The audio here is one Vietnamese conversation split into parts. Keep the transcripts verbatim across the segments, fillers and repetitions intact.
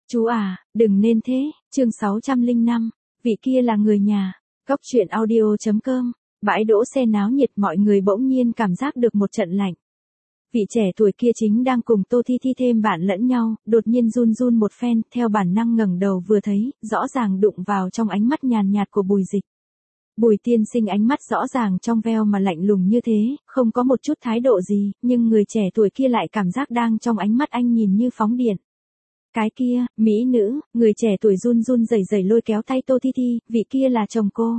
Chú à, đừng nên thế, chương sáu trăm lẻ năm, vị kia là người nhà, Cóc truyện audio chấm com, bãi đỗ xe náo nhiệt mọi người bỗng nhiên cảm giác được một trận lạnh. Vị trẻ tuổi kia chính đang cùng Tô Thi Thi thêm bạn lẫn nhau, đột nhiên run run một phen, theo bản năng ngẩng đầu vừa thấy, rõ ràng đụng vào trong ánh mắt nhàn nhạt của Bùi Dịch. Bùi tiên sinh ánh mắt rõ ràng trong veo mà lạnh lùng như thế, không có một chút thái độ gì, nhưng người trẻ tuổi kia lại cảm giác đang trong ánh mắt anh nhìn như phóng điện. Cái kia, mỹ nữ, người trẻ tuổi run run rẩy rẩy lôi kéo tay Tô Thi Thi, vị kia là chồng cô.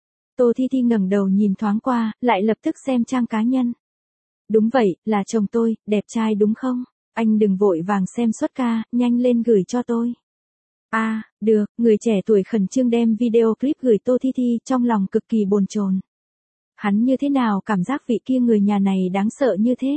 Tô Thi Thi ngẩng đầu nhìn thoáng qua, lại lập tức xem trang cá nhân. Đúng vậy, là chồng tôi, đẹp trai đúng không? Anh đừng vội vàng xem xuất ca, nhanh lên gửi cho tôi. À, được, người trẻ tuổi khẩn trương đem video clip gửi Tô Thi Thi, trong lòng cực kỳ bồn chồn. Hắn như thế nào cảm giác vị kia người nhà này đáng sợ như thế?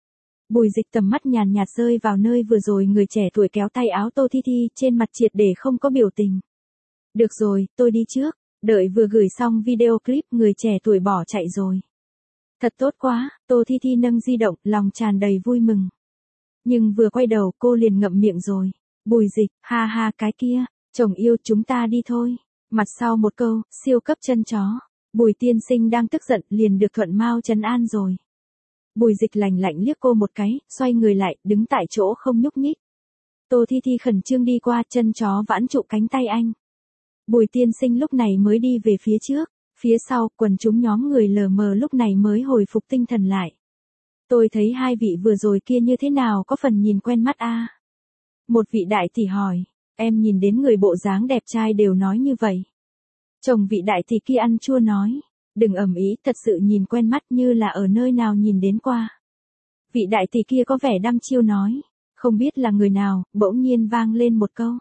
Bùi Dịch tầm mắt nhàn nhạt rơi vào nơi vừa rồi người trẻ tuổi kéo tay áo Tô Thi Thi, trên mặt triệt để không có biểu tình. Được rồi, tôi đi trước, đợi vừa gửi xong video clip người trẻ tuổi bỏ chạy rồi. Thật tốt quá, Tô Thi Thi nâng di động, lòng tràn đầy vui mừng. Nhưng vừa quay đầu cô liền ngậm miệng rồi. Bùi Dịch, ha ha cái kia, chồng yêu chúng ta đi thôi. Mặt sau một câu, siêu cấp chân chó. Bùi tiên sinh đang tức giận liền được thuận mau trấn an rồi. Bùi Dịch lạnh lạnh liếc cô một cái, xoay người lại, đứng tại chỗ không nhúc nhích. Tô Thi Thi khẩn trương đi qua, chân chó vãn trụ cánh tay anh. Bùi tiên sinh lúc này mới đi về phía trước, phía sau, quần chúng nhóm người lờ mờ lúc này mới hồi phục tinh thần lại. Tôi thấy hai vị vừa rồi kia như thế nào có phần nhìn quen mắt a. À? Một vị đại tỷ hỏi, em nhìn đến người bộ dáng đẹp trai đều nói như vậy. Chồng vị đại tỷ kia ăn chua nói, đừng ầm ĩ, thật sự nhìn quen mắt như là ở nơi nào nhìn đến qua. Vị đại tỷ kia có vẻ đăm chiêu nói, không biết là người nào, bỗng nhiên vang lên một câu.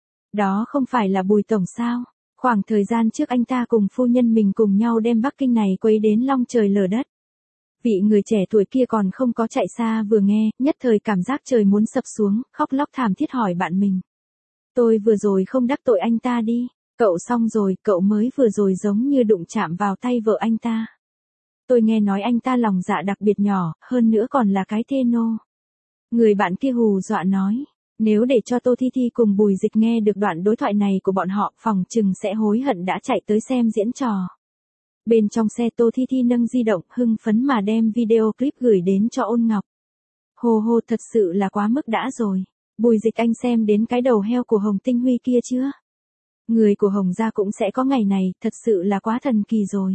Đó không phải là Bùi tổng sao? Khoảng thời gian trước anh ta cùng phu nhân mình cùng nhau đem Bắc Kinh này quấy đến long trời lở đất. Vị người trẻ tuổi kia còn không có chạy xa vừa nghe, nhất thời cảm giác trời muốn sập xuống, khóc lóc thảm thiết hỏi bạn mình. Tôi vừa rồi không đắc tội anh ta đi, cậu xong rồi, cậu mới vừa rồi giống như đụng chạm vào tay vợ anh ta. Tôi nghe nói anh ta lòng dạ đặc biệt nhỏ, hơn nữa còn là cái thê nô. Người bạn kia hù dọa nói. Nếu để cho Tô Thi Thi cùng Bùi Dịch nghe được đoạn đối thoại này của bọn họ, phòng chừng sẽ hối hận đã chạy tới xem diễn trò. Bên trong xe Tô Thi Thi nâng di động, hưng phấn mà đem video clip gửi đến cho Ôn Ngọc. Hồ hồ thật sự là quá mức đã rồi. Bùi Dịch anh xem đến cái đầu heo của Hồng Tinh Huy kia chưa? Người của Hồng gia cũng sẽ có ngày này, thật sự là quá thần kỳ rồi.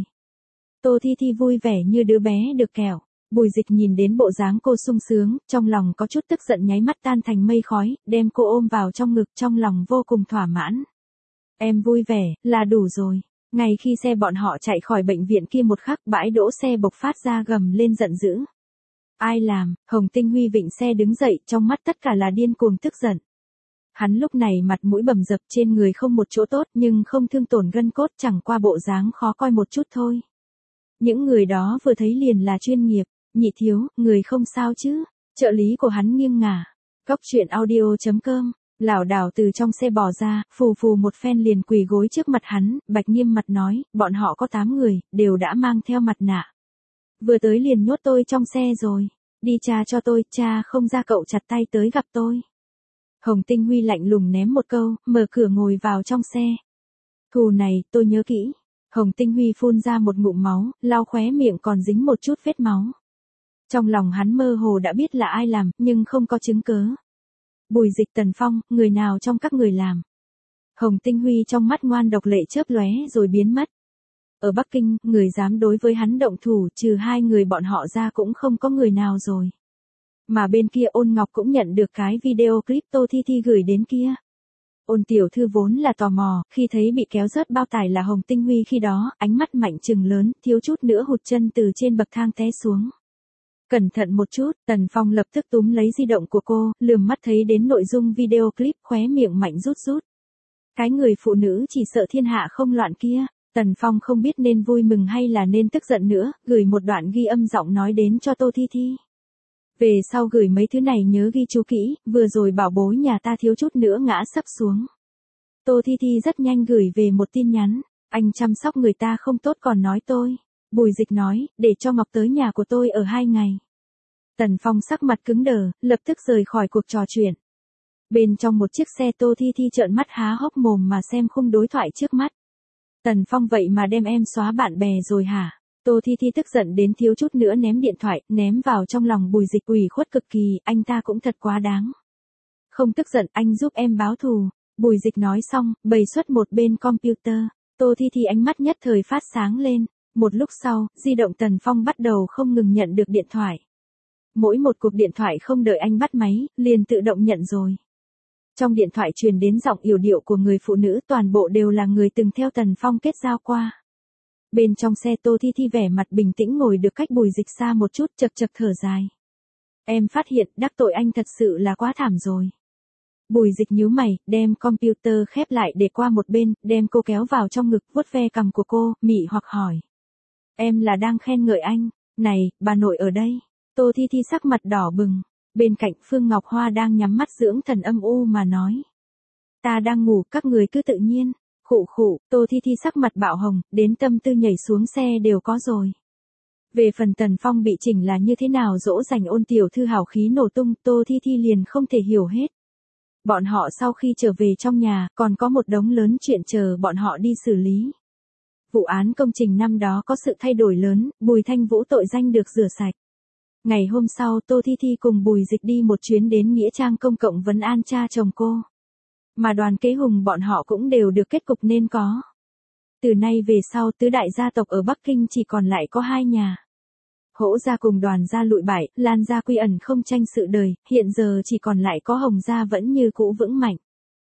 Tô Thi Thi vui vẻ như đứa bé được kẹo. Bùi Dịch nhìn đến bộ dáng cô sung sướng, trong lòng có chút tức giận nháy mắt tan thành mây khói, đem cô ôm vào trong ngực, trong lòng vô cùng thỏa mãn. Em vui vẻ, là đủ rồi. Ngay khi xe bọn họ chạy khỏi bệnh viện kia một khắc, bãi đỗ xe bộc phát ra gầm lên giận dữ. Ai làm? Hồng Tinh Huy vịnh xe đứng dậy, trong mắt tất cả là điên cuồng tức giận. Hắn lúc này mặt mũi bầm dập, trên người không một chỗ tốt, nhưng không thương tổn gân cốt, chẳng qua bộ dáng khó coi một chút thôi. Những người đó vừa thấy liền là chuyên nghiệp. Nhị thiếu, người không sao chứ? Trợ lý của hắn nghiêng ngả. Cóc truyện audio chấm com, lảo đảo từ trong xe bò ra, phù phù một phen liền quỳ gối trước mặt hắn, bạch nghiêm mặt nói, bọn họ có tám người, đều đã mang theo mặt nạ. Vừa tới liền nhốt tôi trong xe rồi. Đi cha cho tôi, cha không ra cậu chặt tay tới gặp tôi. Hồng Tinh Huy lạnh lùng ném một câu, mở cửa ngồi vào trong xe. Thù này, tôi nhớ kỹ. Hồng Tinh Huy phun ra một ngụm máu, lau khóe miệng còn dính một chút vết máu. Trong lòng hắn mơ hồ đã biết là ai làm, nhưng không có chứng cớ. Bùi Dịch, Tần Phong, người nào trong các người làm? Hồng Tinh Huy trong mắt ngoan độc lệ chớp lóe rồi biến mất. Ở Bắc Kinh, người dám đối với hắn động thủ, trừ hai người bọn họ ra cũng không có người nào rồi. Mà bên kia Ôn Ngọc cũng nhận được cái video clip Tô Thi Thi gửi đến kia. Ôn tiểu thư vốn là tò mò, khi thấy bị kéo rớt bao tải là Hồng Tinh Huy khi đó, ánh mắt mạnh trừng lớn, thiếu chút nữa hụt chân từ trên bậc thang té xuống. Cẩn thận một chút, Tần Phong lập tức túm lấy di động của cô, lườm mắt thấy đến nội dung video clip, khóe miệng mạnh rút rút. Cái người phụ nữ chỉ sợ thiên hạ không loạn kia, Tần Phong không biết nên vui mừng hay là nên tức giận nữa, gửi một đoạn ghi âm giọng nói đến cho Tô Thi Thi. Về sau gửi mấy thứ này nhớ ghi chú kỹ, vừa rồi bảo bối nhà ta thiếu chút nữa ngã sấp xuống. Tô Thi Thi rất nhanh gửi về một tin nhắn, anh chăm sóc người ta không tốt còn nói tôi. Bùi Dịch nói, để cho Ngọc tới nhà của tôi ở hai ngày. Tần Phong sắc mặt cứng đờ, lập tức rời khỏi cuộc trò chuyện. Bên trong một chiếc xe Tô Thi Thi trợn mắt há hốc mồm mà xem khung đối thoại trước mắt. Tần Phong vậy mà đem em xóa bạn bè rồi hả? Tô Thi Thi tức giận đến thiếu chút nữa ném điện thoại, ném vào trong lòng Bùi Dịch, ủy khuất cực kỳ, anh ta cũng thật quá đáng. Không tức giận, anh giúp em báo thù. Bùi Dịch nói xong, bày xuất một bên computer. Tô Thi Thi ánh mắt nhất thời phát sáng lên. Một lúc sau, di động Tần Phong bắt đầu không ngừng nhận được điện thoại. Mỗi một cuộc điện thoại không đợi anh bắt máy, liền tự động nhận rồi. Trong điện thoại truyền đến giọng yểu điệu của người phụ nữ, toàn bộ đều là người từng theo Tần Phong kết giao qua. Bên trong xe Tô Thi Thi vẻ mặt bình tĩnh ngồi được cách Bùi Dịch xa một chút, chật chật thở dài. Em phát hiện đắc tội anh thật sự là quá thảm rồi. Bùi Dịch nhíu mày, đem computer khép lại để qua một bên, đem cô kéo vào trong ngực, vuốt ve cằm của cô, mị hoặc hỏi. Em là đang khen ngợi anh. Này, bà nội ở đây. Tô Thi Thi sắc mặt đỏ bừng. Bên cạnh Phương Ngọc Hoa đang nhắm mắt dưỡng thần âm u mà nói. Ta đang ngủ, các người cứ tự nhiên. Khụ khụ, Tô Thi Thi sắc mặt bạo hồng, đến tâm tư nhảy xuống xe đều có rồi. Về phần Tần Phong bị chỉnh là như thế nào dỗ dành ôn tiểu thư hào khí nổ tung, Tô Thi Thi liền không thể hiểu hết. Bọn họ sau khi trở về trong nhà, còn có một đống lớn chuyện chờ bọn họ đi xử lý. Vụ án công trình năm đó có sự thay đổi lớn, Bùi Thanh Vũ tội danh được rửa sạch. Ngày hôm sau Tô Thi Thi cùng Bùi Dịch đi một chuyến đến Nghĩa Trang công cộng vấn an cha chồng cô. Mà Đoàn Kế Hùng bọn họ cũng đều được kết cục nên có. Từ nay về sau tứ đại gia tộc ở Bắc Kinh chỉ còn lại có hai nhà. Hỗ gia cùng Đoàn gia lụi bại, Lan gia quy ẩn không tranh sự đời, hiện giờ chỉ còn lại có Hồng gia vẫn như cũ vững mạnh.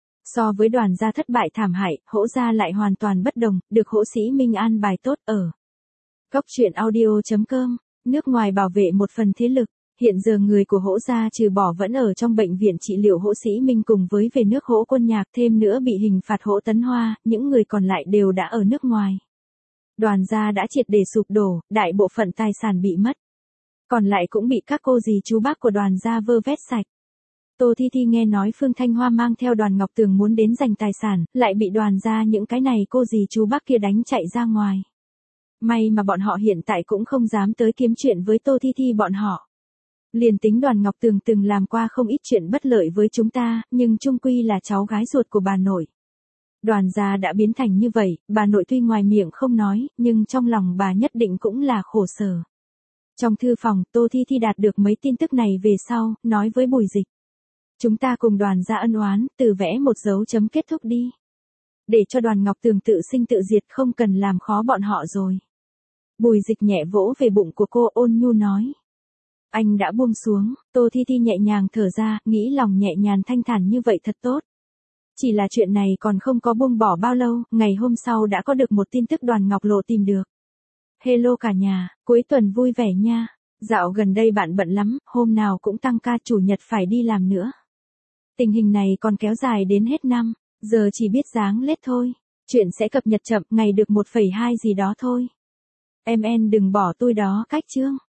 So với Đoàn gia thất bại thảm hại, Hỗ gia lại hoàn toàn bất đồng, được Hỗ Sĩ Minh an bài tốt ở. Cóc truyện audio chấm com, nước ngoài bảo vệ một phần thế lực, hiện giờ người của Hỗ gia trừ bỏ vẫn ở trong bệnh viện trị liệu Hỗ Sĩ Minh cùng với về nước Hỗ Quân Nhạc, thêm nữa bị hình phạt Hỗ Tấn Hoa, những người còn lại đều đã ở nước ngoài. Đoàn gia đã triệt để sụp đổ, đại bộ phận tài sản bị mất. Còn lại cũng bị các cô dì chú bác của Đoàn gia vơ vét sạch. Tô Thi Thi nghe nói Phương Thanh Hoa mang theo Đoàn Ngọc Tường muốn đến giành tài sản, lại bị Đoàn gia những cái này cô dì chú bác kia đánh chạy ra ngoài. May mà bọn họ hiện tại cũng không dám tới kiếm chuyện với Tô Thi Thi bọn họ. Liền tính Đoàn Ngọc Tường từng làm qua không ít chuyện bất lợi với chúng ta, nhưng chung quy là cháu gái ruột của bà nội. Đoàn gia đã biến thành như vậy, bà nội tuy ngoài miệng không nói, nhưng trong lòng bà nhất định cũng là khổ sở. Trong thư phòng, Tô Thi Thi đạt được mấy tin tức này về sau, nói với Bùi Dịch. Chúng ta cùng Đoàn gia ân oán, từ vẽ một dấu chấm kết thúc đi. Để cho Đoàn Ngọc Tường tự sinh tự diệt, không cần làm khó bọn họ rồi. Bùi Dịch nhẹ vỗ về bụng của cô, ôn nhu nói. Anh đã buông xuống. Tô Thi Thi nhẹ nhàng thở ra, nghĩ lòng nhẹ nhàng thanh thản như vậy thật tốt. Chỉ là chuyện này còn không có buông bỏ bao lâu, ngày hôm sau đã có được một tin tức Đoàn Ngọc Lộ tìm được. Hello cả nhà, cuối tuần vui vẻ nha. Dạo gần đây bạn bận lắm, hôm nào cũng tăng ca, chủ nhật phải đi làm nữa. Tình hình này còn kéo dài đến hết năm, giờ chỉ biết dáng lết thôi. Chuyện sẽ cập nhật chậm, ngày được một phẩy hai gì đó thôi. Em en đừng bỏ tôi đó, cách chương.